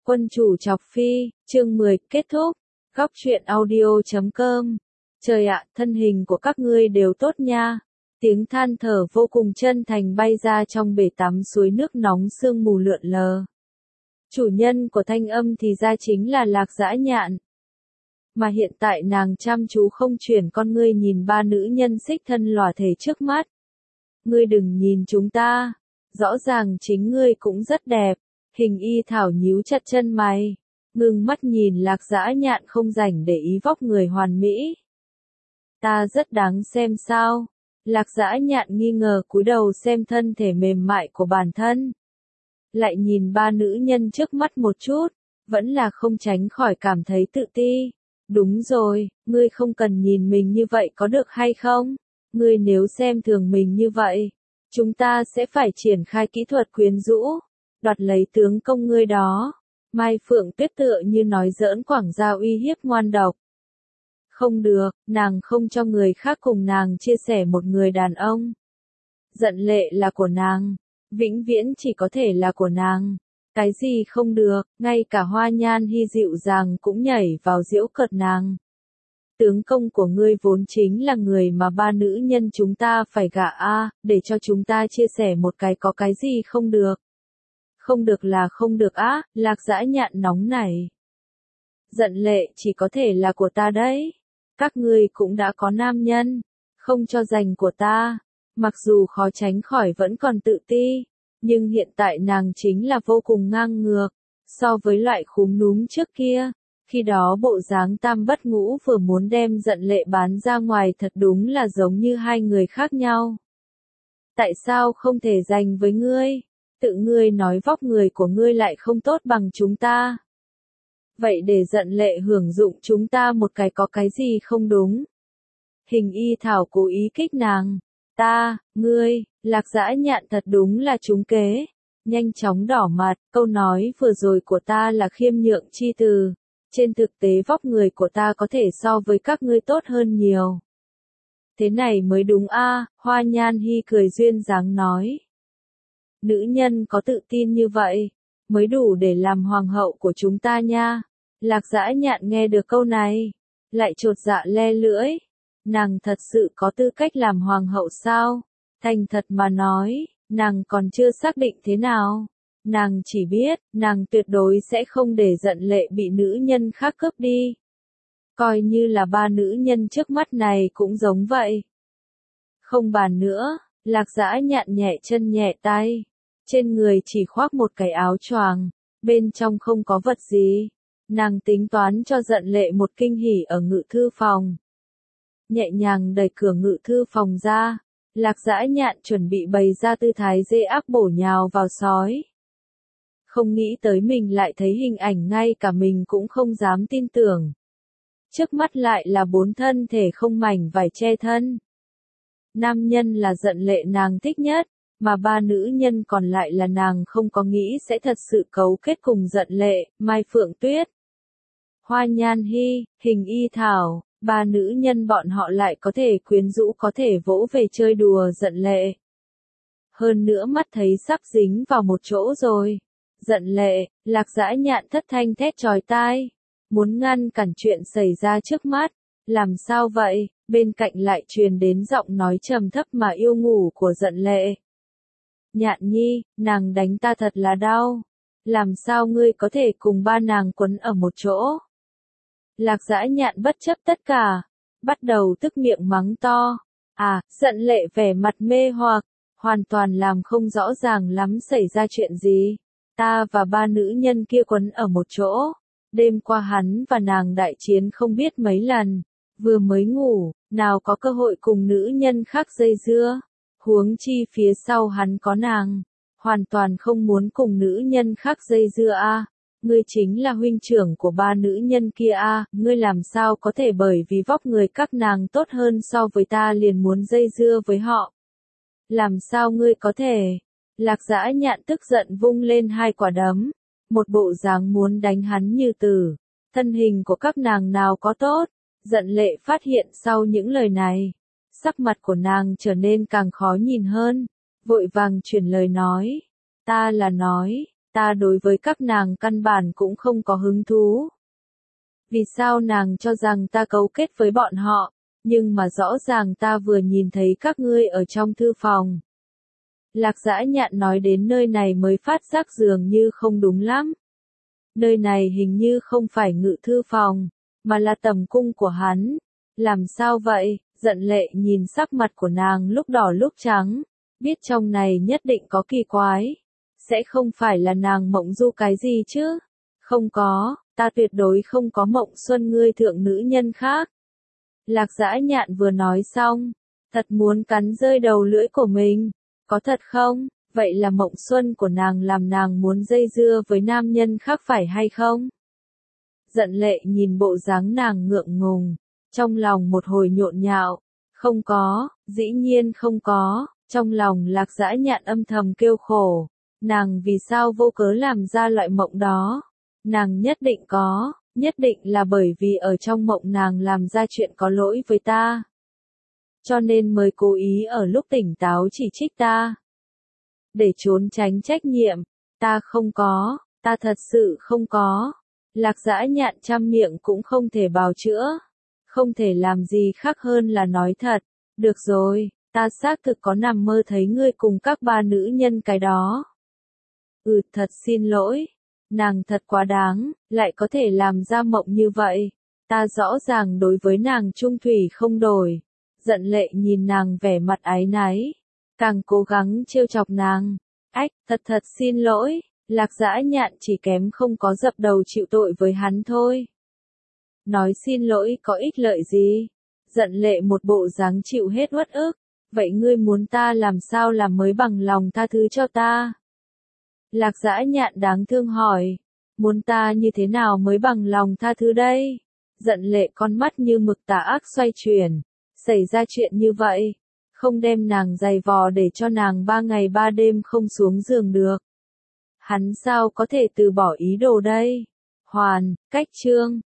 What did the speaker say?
Quân chủ chọc phi, chương 10, kết thúc. Góc truyện audio.com. Trời ạ, thân hình của các ngươi đều tốt nha. Tiếng than thở vô cùng chân thành bay ra trong bể tắm suối nước nóng sương mù lượn lờ. Chủ nhân của thanh âm thì ra chính là Lạc Dã Nhạn. Mà hiện tại nàng chăm chú không chuyển con ngươi nhìn ba nữ nhân xích thân lòa thể trước mắt. Ngươi đừng nhìn chúng ta. Rõ ràng chính ngươi cũng rất đẹp. Hình y thảo nhíu chặt chân mày. Ngưng mắt nhìn Lạc Dã Nhạn không rảnh để ý vóc người hoàn mỹ. Ta rất đáng xem sao? Lạc Dã Nhạn nghi ngờ cúi đầu xem thân thể mềm mại của bản thân. Lại nhìn ba nữ nhân trước mắt một chút, vẫn là không tránh khỏi cảm thấy tự ti. Đúng rồi, ngươi không cần nhìn mình như vậy có được hay không? Ngươi nếu xem thường mình như vậy, chúng ta sẽ phải triển khai kỹ thuật quyến rũ, đoạt lấy tướng công ngươi đó. Mai Phượng Tuyết tựa như nói giỡn quảng gia uy hiếp ngoan độc. Không được, nàng không cho người khác cùng nàng chia sẻ một người đàn ông. Giận lệ là của nàng, vĩnh viễn chỉ có thể là của nàng. Cái gì không được, ngay cả Hoa Nhan Hy dịu dàng cũng nhảy vào giễu cợt nàng. Tướng công của ngươi vốn chính là người mà ba nữ nhân chúng ta phải gả a, để cho chúng ta chia sẻ một cái có cái gì không được. Không được là không được á, Lạc Dã Nhạn nóng nảy. Giận lệ chỉ có thể là của ta đấy. Các ngươi cũng đã có nam nhân, không cho dành của ta. Mặc dù khó tránh khỏi vẫn còn tự ti, nhưng hiện tại nàng chính là vô cùng ngang ngược. So với loại khúm núm trước kia, khi đó bộ dáng tam bất ngũ vừa muốn đem giận lệ bán ra ngoài thật đúng là giống như hai người khác nhau. Tại sao không thể dành với ngươi? Tự ngươi nói vóc người của ngươi lại không tốt bằng chúng ta. Vậy để giận lệ hưởng dụng chúng ta một cái có cái gì không đúng? Hình y thảo cố ý kích nàng. Ta, ngươi, Lạc Dã Nhạn thật đúng là trúng kế. Nhanh chóng đỏ mặt, câu nói vừa rồi của ta là khiêm nhượng chi từ. Trên thực tế vóc người của ta có thể so với các ngươi tốt hơn nhiều. Thế này mới đúng a, Hoa Nhan Hy cười duyên dáng nói. Nữ nhân có tự tin như vậy, mới đủ để làm hoàng hậu của chúng ta nha. Lạc Dã Nhạn nghe được câu này, lại chột dạ le lưỡi. Nàng thật sự có tư cách làm hoàng hậu sao? Thành thật mà nói, nàng còn chưa xác định thế nào. Nàng chỉ biết, nàng tuyệt đối sẽ không để giận lệ bị nữ nhân khác cướp đi. Coi như là ba nữ nhân trước mắt này cũng giống vậy. Không bàn nữa, Lạc Dã Nhạn nhẹ chân nhẹ tay. Trên người chỉ khoác một cái áo choàng, bên trong không có vật gì. Nàng tính toán cho giận lệ một kinh hỉ ở ngự thư phòng. Nhẹ nhàng đẩy cửa ngự thư phòng ra, Lạc Dã Nhạn chuẩn bị bày ra tư thái dê ác bổ nhào vào sói. Không nghĩ tới mình lại thấy hình ảnh ngay cả mình cũng không dám tin tưởng. Trước mắt lại là bốn thân thể không mảnh vải che thân. Nam nhân là giận lệ nàng thích nhất, mà ba nữ nhân còn lại là nàng không có nghĩ sẽ thật sự cấu kết cùng giận lệ, Mai Phượng Tuyết. Hoa Nhan Hy, Hình y thảo, ba nữ nhân bọn họ lại có thể quyến rũ có thể vỗ về chơi đùa giận lệ. Hơn nữa mắt thấy sắp dính vào một chỗ rồi. Giận lệ, Lạc Dã Nhạn thất thanh thét chói tai. Muốn ngăn cản chuyện xảy ra trước mắt. Làm sao vậy? Bên cạnh lại truyền đến giọng nói trầm thấp mà yêu ngủ của giận lệ. Nhạn nhi, nàng đánh ta thật là đau. Làm sao ngươi có thể cùng ba nàng quấn ở một chỗ? Lạc Dã Nhạn bất chấp tất cả, bắt đầu tức miệng mắng to. À, giận lệ vẻ mặt mê hoặc, hoàn toàn làm không rõ ràng lắm xảy ra chuyện gì. Ta và ba nữ nhân kia quấn ở một chỗ. Đêm qua hắn và nàng đại chiến không biết mấy lần. Vừa mới ngủ, nào có cơ hội cùng nữ nhân khác dây dưa. Huống chi phía sau hắn có nàng. Hoàn toàn không muốn cùng nữ nhân khác dây dưa a. Ngươi chính là huynh trưởng của ba nữ nhân kia a, ngươi làm sao có thể bởi vì vóc người các nàng tốt hơn so với ta liền muốn dây dưa với họ. Làm sao ngươi có thể? Lạc Dã Nhạn tức giận vung lên hai quả đấm, một bộ dáng muốn đánh hắn như tử. Thân hình của các nàng nào có tốt? Giận lệ phát hiện sau những lời này, sắc mặt của nàng trở nên càng khó nhìn hơn, vội vàng chuyển lời nói. Ta là nói, ta đối với các nàng căn bản cũng không có hứng thú. Vì sao nàng cho rằng ta cấu kết với bọn họ, nhưng mà rõ ràng ta vừa nhìn thấy các ngươi ở trong thư phòng. Lạc Dã Nhạn nói đến nơi này mới phát giác dường như không đúng lắm. Nơi này hình như không phải ngự thư phòng, mà là tầm cung của hắn. Làm sao vậy? Giận Lệ nhìn sắc mặt của nàng lúc đỏ lúc trắng, biết trong này nhất định có kỳ quái. Sẽ không phải là nàng mộng du cái gì chứ? Không có, ta tuyệt đối không có mộng xuân ngươi thượng nữ nhân khác. Lạc Dã Nhạn vừa nói xong, thật muốn cắn rơi đầu lưỡi của mình. Có thật không? Vậy là mộng xuân của nàng làm nàng muốn dây dưa với nam nhân khác phải hay không? Giận Lệ nhìn bộ dáng nàng ngượng ngùng, trong lòng một hồi nhộn nhạo. Không có, dĩ nhiên không có. Trong lòng Lạc Dã Nhạn âm thầm kêu khổ. Nàng vì sao vô cớ làm ra loại mộng đó? Nàng nhất định có, nhất định là bởi vì ở trong mộng nàng làm ra chuyện có lỗi với ta. Cho nên mới cố ý ở lúc tỉnh táo chỉ trích ta. Để trốn tránh trách nhiệm, ta không có, ta thật sự không có. Lạc Dã Nhạn trăm miệng cũng không thể bào chữa, không thể làm gì khác hơn là nói thật. Được rồi, ta xác thực có nằm mơ thấy ngươi cùng các ba nữ nhân cái đó. Thật xin lỗi, nàng thật quá đáng, lại có thể làm ra mộng như vậy. Ta rõ ràng đối với nàng trung thủy không đổi. Giận Lệ nhìn nàng vẻ mặt áy náy, càng cố gắng trêu chọc nàng. Ách, thật xin lỗi, Lạc Dã Nhạn chỉ kém không có dập đầu chịu tội với hắn thôi. Nói xin lỗi có ích lợi gì? Giận Lệ một bộ dáng chịu hết uất ức. Vậy ngươi muốn ta làm sao làm mới bằng lòng tha thứ cho ta? Lạc Dã Nhạn đáng thương hỏi. Muốn ta như thế nào mới bằng lòng tha thứ đây? Giận Lệ con mắt như mực tà ác xoay chuyển. Xảy ra chuyện như vậy, không đem nàng giày vò để cho nàng 3 ngày 3 đêm không xuống giường được. Hắn sao có thể từ bỏ ý đồ đây? Hoàn, cách chương.